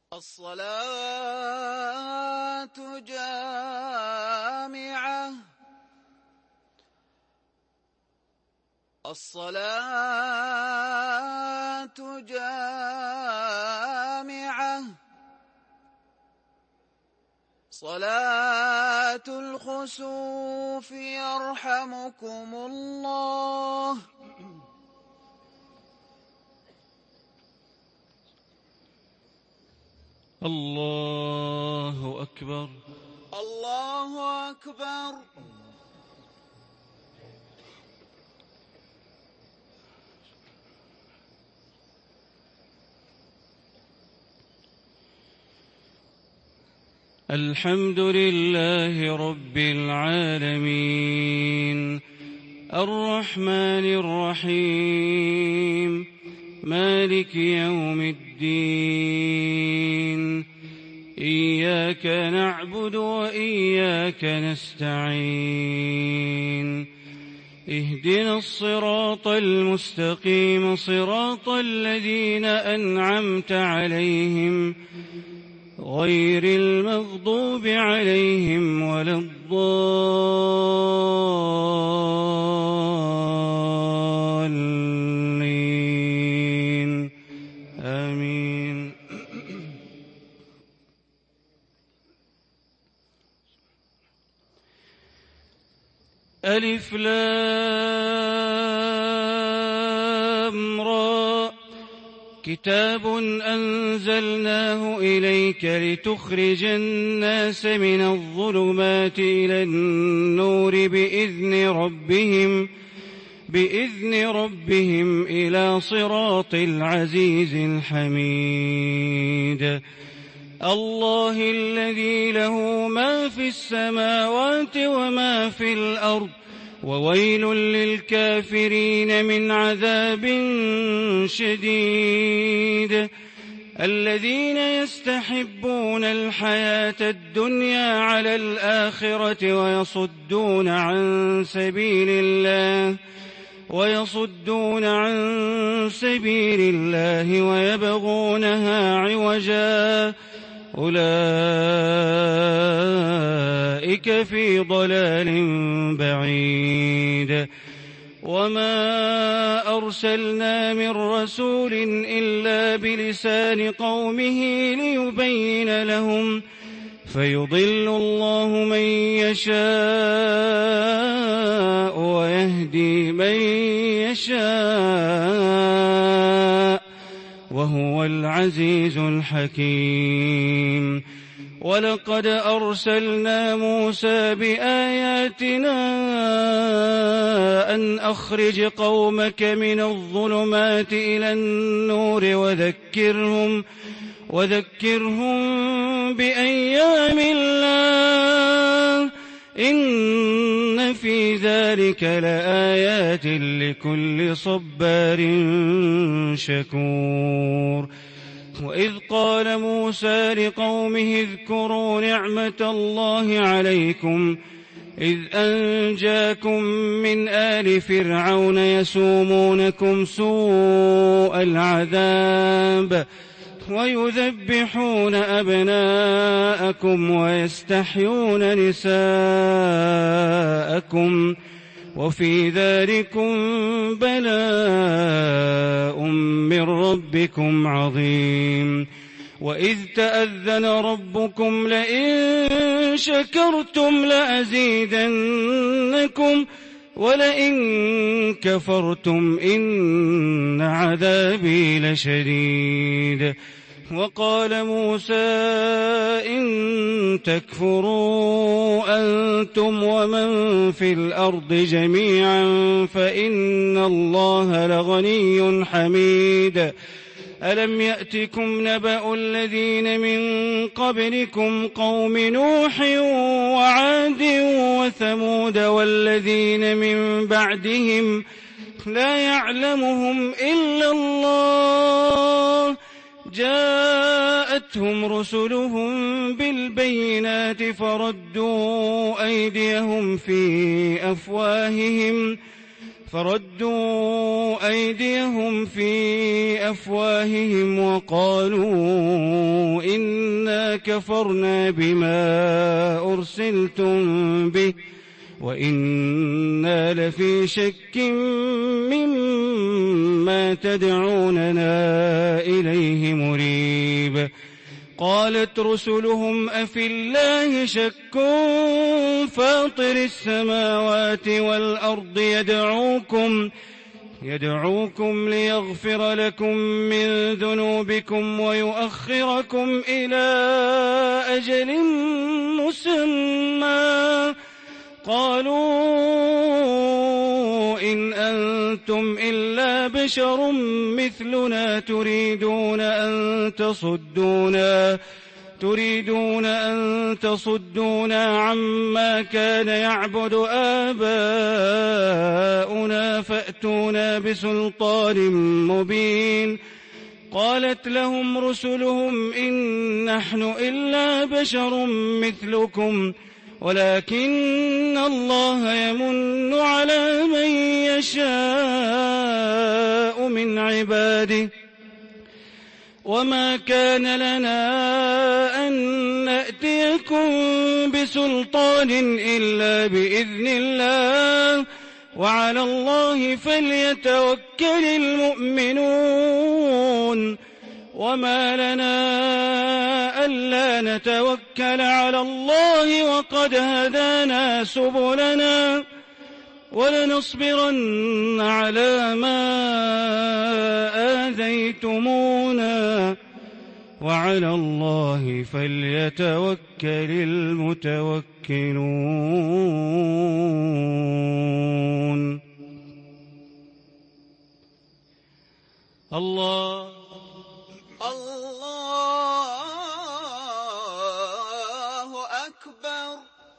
الصلاة جامعة الصلاة جامعة صلاة الخسوف يرحمكم الله. الله أكبر الله أكبر. الحمد لله رب العالمين الرحمن الرحيم مالك يوم الدين إياك نعبد وإياك نستعين اهدنا الصراط المستقيم صراط الذين أنعمت عليهم غير المغضوب عليهم ولا الضالين آمين. ألف لام را كتاب أنزلناه إليك لتخرج الناس من الظلمات إلى النور بإذن ربهم إلى صراط العزيز الحميد. الله الذي له ما في السماوات وما في الأرض وويل للكافرين من عذاب شديد. الذين يستحبون الحياة الدنيا على الآخرة ويصدون عن سبيل الله ويبغونها عوجا أولئك في ضلال بعيد. وما أرسلنا من رسول إلا بلسان قومه ليبين لهم فيضل الله من يشاء ويهدي من يشاء وهو العزيز الحكيم. ولقد أرسلنا موسى بآياتنا أن أخرج قومك من الظلمات إلى النور وذكرهم بأيام الله إن في ذلك لآيات لكل صبار شكور. وإذ قال موسى لقومه اذكروا نعمة الله عليكم إذ أنجاكم من آل فرعون يسومونكم سوء العذاب ويذبحون أبناءكم ويستحيون نساءكم وفي ذلكم بلاء من ربكم عظيم. وإذ تأذن ربكم لئن شكرتم لأزيدنكم ولئن كفرتم إن عذابي لشديد. وقال موسى إن تكفروا أنتم ومن في الأرض جميعا فإن الله لغني حميد. ألم يأتكم نبأ الذين من قبلكم قوم نوح وعاد وثمود والذين من بعدهم لا يعلمهم إلا الله جاءتهم رسلهم بالبينات فردوا أيديهم في أفواههم وقالوا إنا كفرنا بما أرسلتم به وإنا لفي شك مما تدعوننا إليه مريب. قالت رسلهم أفي الله شك فاطر السماوات والأرض يدعوكم ليغفر لكم من ذنوبكم ويؤخركم إلى أجل مسمى قالوا إن أنتم إلا بشر مثلنا تريدون أن تصدونا عما كان يعبد آباؤنا فأتونا بسلطان مبين. قالت لهم رسلهم إن نحن إلا بشر مثلكم ولكن الله يمن على من يشاء من عباده وما كان لنا أن نأتيكم بسلطان إلا بإذن الله وعلى الله فليتوكل المؤمنون. وما لنا ألا نتوكل على الله وقد هدانا سبلنا ولنصبرن على ما آذيتمونا وعلى الله فليتوكل المتوكلون. الله أكبر.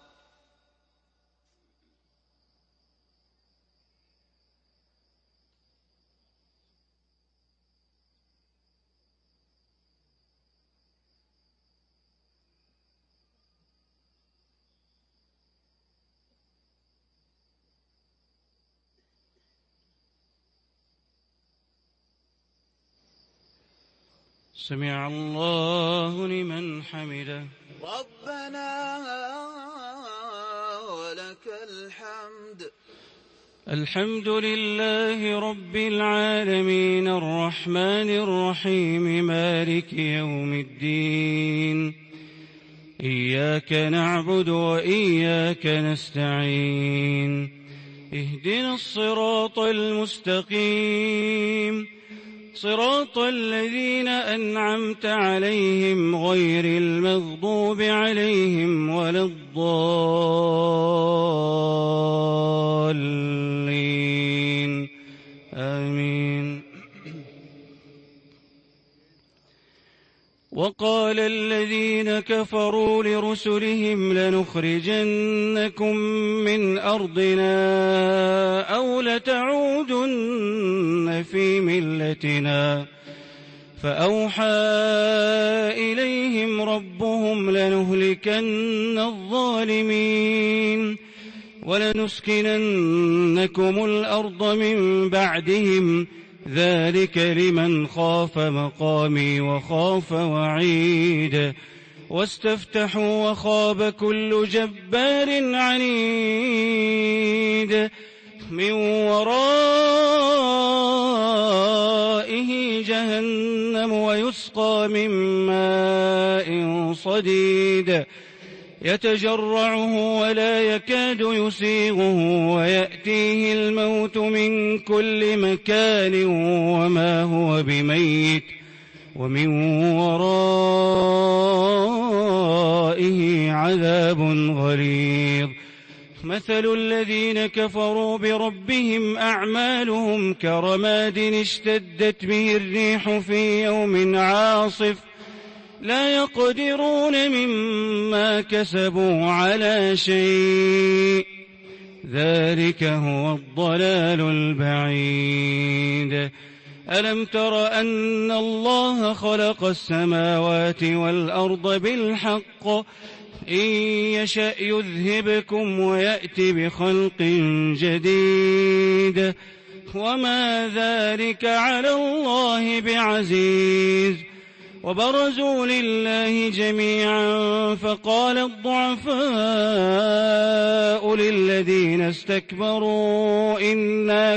سمع الله لمن حمده. ربنا ولك الحمد. الحمد لله رب العالمين الرحمن الرحيم مالك يوم الدين. إياك نعبد وإياك نستعين. اهدنا الصراط المستقيم صراط الذين أنعمت عليهم غير المغضوب عليهم ولا الضالين آمين. وقال الذين كفروا لرسلهم لنخرجنكم من أرضنا أو لتعودن في ملتنا فأوحى إليهم ربهم لنهلكن الظالمين ولنسكننكم الأرض من بعدهم ذلك لمن خاف مقامي وخاف وعيد. واستفتحوا وخاب كل جبار عنيد من ورائه جهنم ويسقى من ماء صديد يتجرعه ولا يكاد يسيغه ويأتيه الموت من كل مكان وما هو بميت ومن ورائه عذاب غليظ. مثل الذين كفروا بربهم أعمالهم كرماد اشتدت به الريح في يوم عاصف لا يقدرون مما كسبوا على شيء ذلك هو الضلال البعيد. ألم تر أن الله خلق السماوات والأرض بالحق إن يشأ يذهبكم ويأت بخلق جديد وما ذلك على الله بعزيز. وبرزوا لله جميعا فقال الضعفاء للذين استكبروا إنا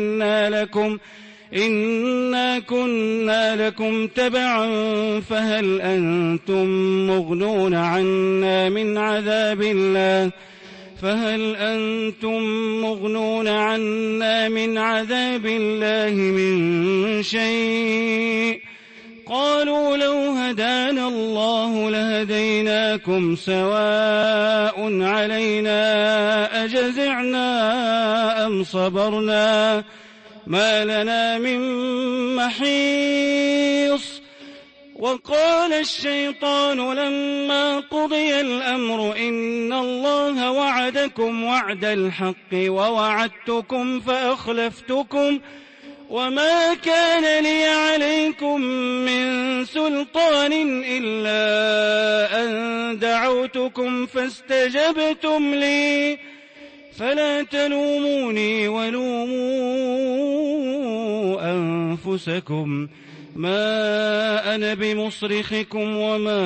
كنا لكم تبعا فهل أنتم مغنون عنا من عذاب الله من شيء قالوا لو هدانا الله لهديناكم سواء علينا أجزعنا أم صبرنا ما لنا من محيص. وقال الشيطان لما قضي الأمر إن الله وعدكم وعد الحق ووعدتكم فأخلفتكم وما كان لي عليكم من سلطان إلا أن دعوتكم فاستجبتم لي فلا تلوموني ولوموا أنفسكم ما أنا بمصرخكم وما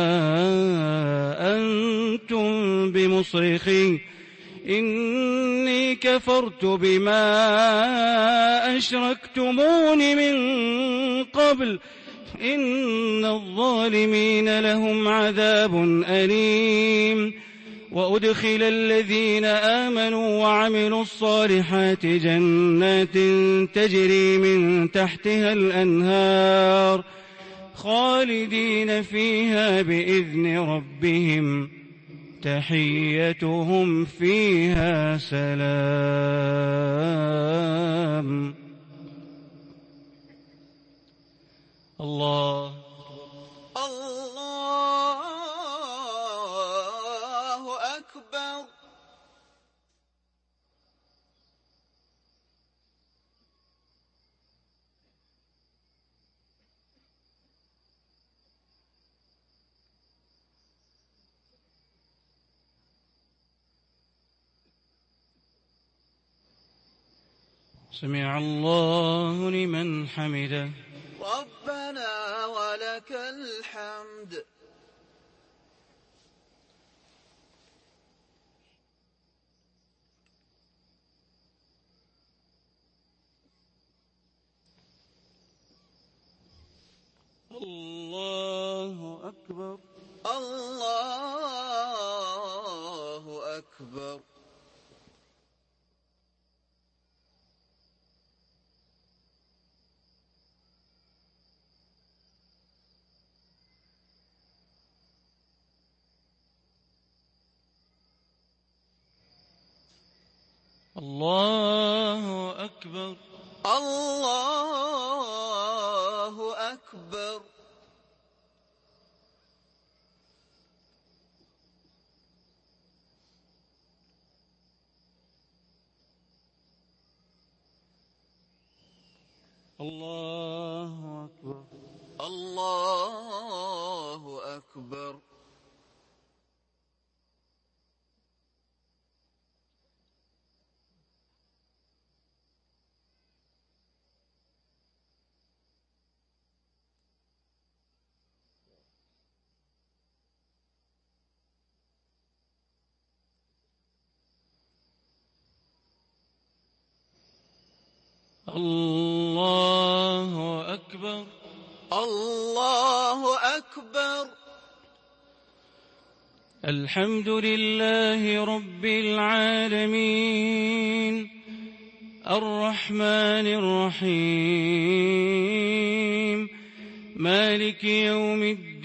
أنتم بمصرخي إني كفرت بما أشركتمون من قبل إن الظالمين لهم عذاب أليم. وأدخل الذين آمنوا وعملوا الصالحات جنات تجري من تحتها الأنهار خالدين فيها بإذن ربهم تحيتهم فيها سلام. الله أكبر. سمع الله لمن حمده. ربنا ولك الحمد. الله أكبر. الله أكبر. الله أكبر. الله أكبر. الله أكبر. الله أكبر. الله أكبر. الله أكبر. الحمد لله رب العالمين الرحمن الرحيم مالك يوم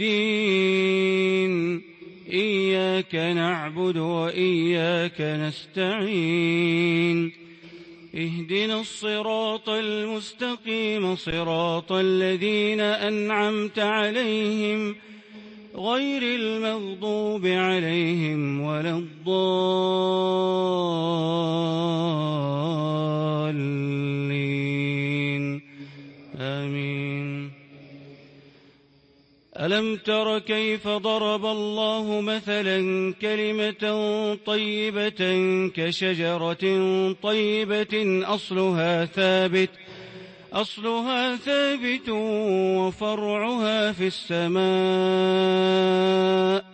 الدين إياك نعبد وإياك نستعين اهدنا الصراط المستقيم صراط الذين أنعمت عليهم غير المغضوب عليهم ولا الضالين آمين. ألم تر كيف ضرب الله مثلا كلمة طيبة كشجرة طيبة أصلها ثابت وفرعها في السماء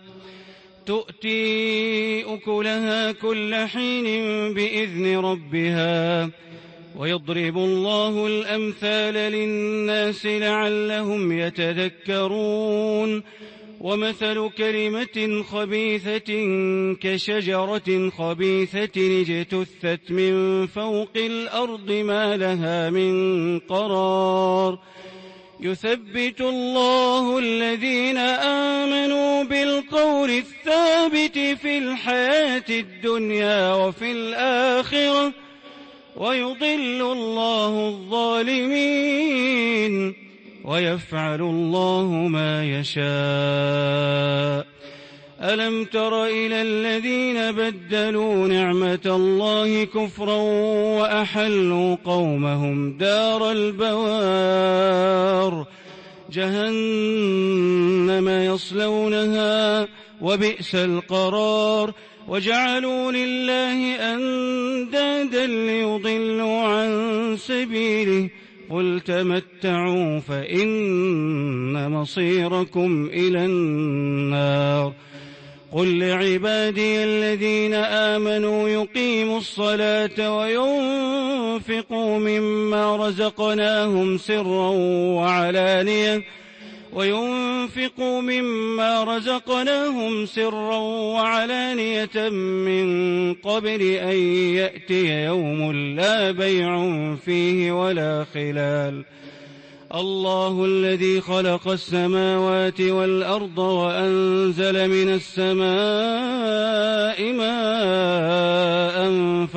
تؤتي أكلها كل حين بإذن ربها ويضرب الله الأمثال للناس لعلهم يتذكرون ومثل كلمة خبيثة كشجرة خبيثة اجتثت من فوق الأرض ما لها من قرار يثبت الله الذين آمنوا بالقول الثابت في الحياة الدنيا وفي الآخرة ويضل الله الظالمين ويفعل الله ما يشاء ألم تر إلى الذين بدلوا نعمة الله كفرا وأحلوا قومهم دار البوار جهنم يصلونها وبئس القرار وجعلوا لله أندادا ليضلوا عن سبيله قل تمتعوا فإن مصيركم إلى النار قل لعبادي الذين آمنوا يقيموا الصلاة وينفقوا مما رزقناهم سرا وعلانية من قبل أن يأتي يوم لا بيع فيه ولا خلال الله الذي خلق السماوات والأرض وأنزل من السماء ماء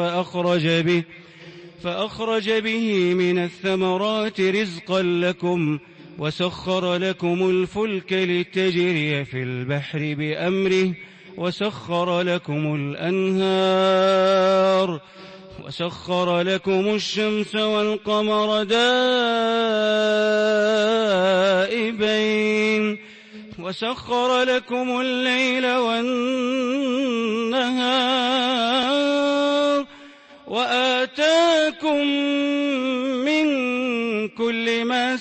فأخرج به من الثمرات رزقا لكم وسخر لكم الفلك لتجري في البحر بأمره وسخر لكم الأنهار وسخر لكم الشمس والقمر دائبين وسخر لكم الليل والنهار وآتاكم من كل ما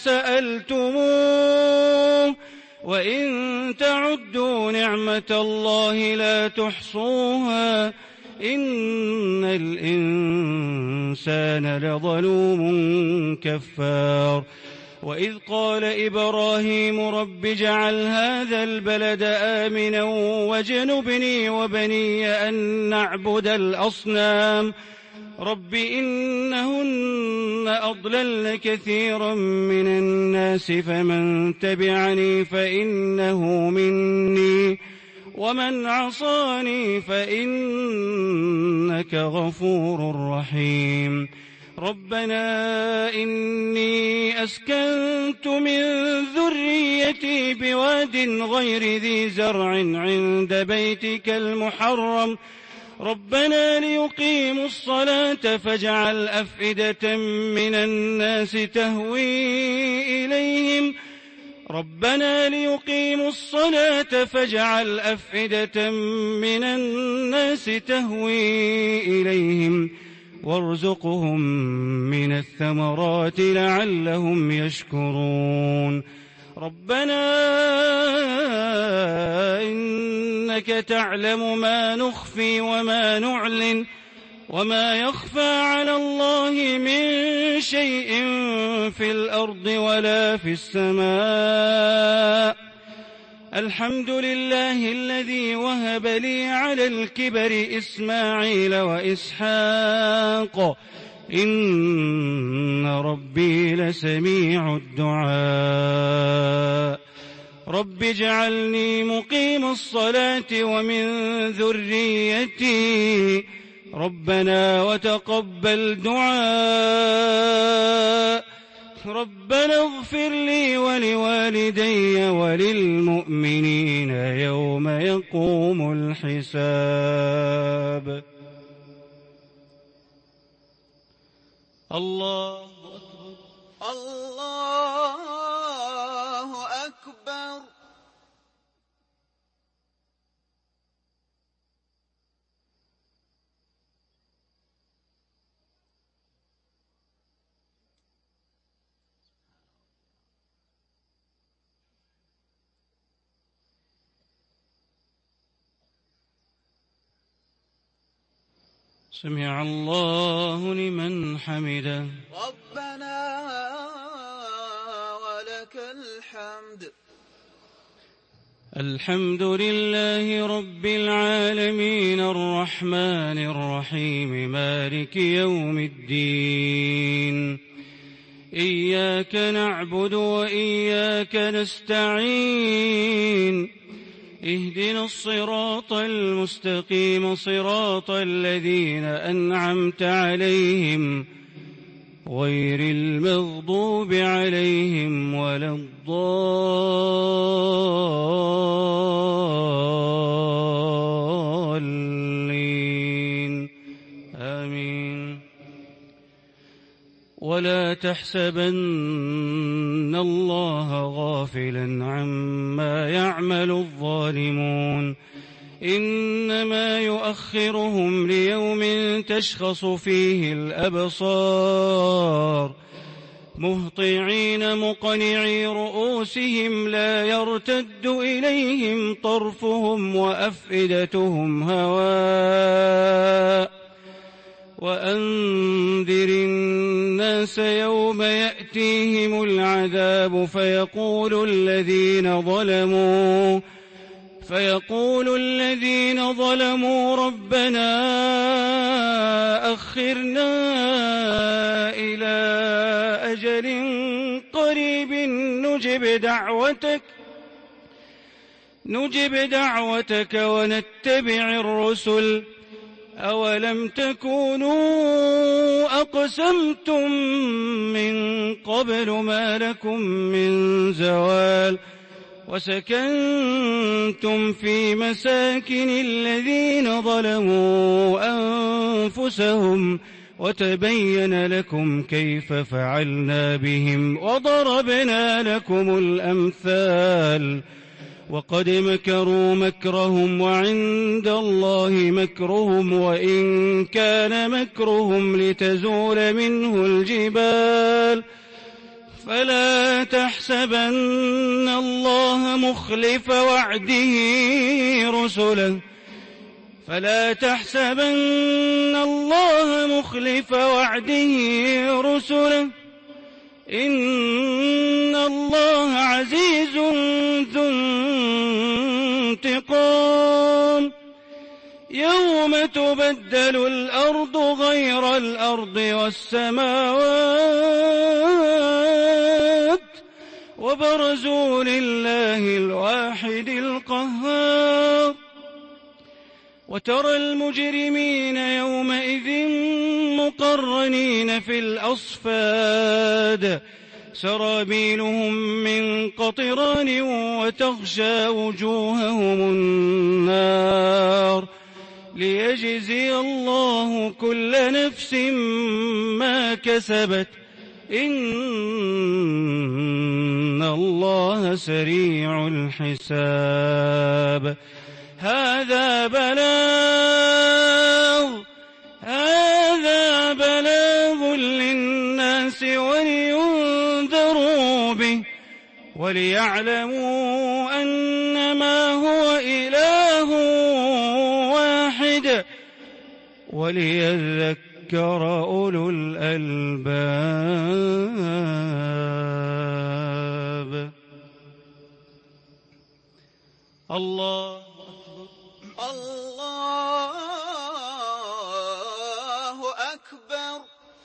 سألتموه وإن تعدوا نعمة الله لا تحصوها إن الإنسان لظلوم كفار وإذ قال إبراهيم رب اجعل هذا البلد آمنا واجنبني وبني أن نعبد الأصنام رب إنهن أضللن كثيرا من الناس فمن تبعني فإنه مني ومن عصاني فإنك غفور رحيم ربنا إني أسكنت من ذريتي بواد غير ذي زرع عند بيتك المحرم ربنا ليقيموا الصلاة فاجعل أفئدة من الناس تهوي إليهم ربنا ليقيموا الصلاة فاجعل أفئدة من الناس تهوي إليهم وارزقهم من الثمرات لعلهم يشكرون ربنا إنك تعلم ما نخفي وما نعلن وما يخفى على الله من شيء في الأرض ولا في السماء الحمد لله الذي وهب لي على الكبر إسماعيل وإسحاق إن ربي لسميع الدعاء رب اجعلني مقيم الصلاة ومن ذريتي ربنا وتقبل دعاء ربنا اغفر لي ولوالدي وللمؤمنين يوم يقوم الحساب الله أكبر الله أكبر سمع الله لمن حمده. ربنا ولك الحمد. الحمد لله رب العالمين الرحمن الرحيم مالك يوم الدين. إياك نعبد وإياك نستعين. اهدنا الصراط المستقيم صراط الذين أنعمت عليهم غير المغضوب عليهم ولا الضالين. آمين. ولا تحسبن الله غافلا عما يعمل الظالمون إنما يؤخرهم ليوم تشخص فيه الأبصار مهطعين مقنعي رؤوسهم لا يرتد إليهم طرفهم وأفئدتهم هواء. وأنذر الناس يوم يأتيهم العذاب فيقول الذين ظلموا ربنا أخرنا إلى أجل قريب نجب دعوتك ونتبع الرسل أولم تكونوا أقسمتم من قبل ما لكم من زوال وسكنتم في مساكن الذين ظلموا أنفسهم وتبين لكم كيف فعلنا بهم وضربنا لكم الأمثال. وقد مكروا مكرهم وعند الله مكرهم وإن كان مكرهم لتزول منه الجبال. فلا تحسبن الله مخلف وعده رسله إن الله عزيز ذو انتقام. يوم تبدل الأرض غير الأرض والسماوات وبرزوا لله الواحد القهار. وترى المجرمين يومئذ مقرنين في الأصفاد سرابيلهم من قطران وتغشى وجوههم النار ليجزي الله كل نفس ما كسبت إن الله سريع الحساب. هذا بلاغ للناس ولينذروا به وليعلموا أنما هو إله واحد وليذكر أولو الألباب. الله أكبر.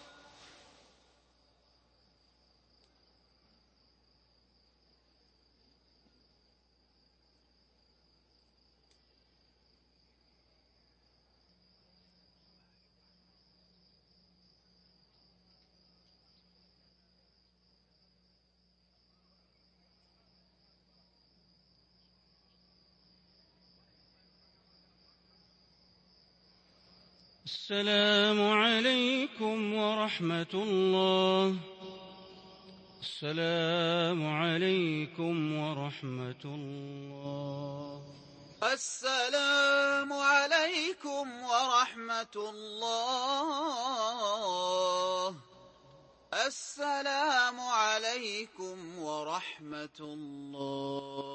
السلام عليكم ورحمة الله. السلام عليكم ورحمة الله. السلام عليكم ورحمة الله. السلام عليكم ورحمة الله.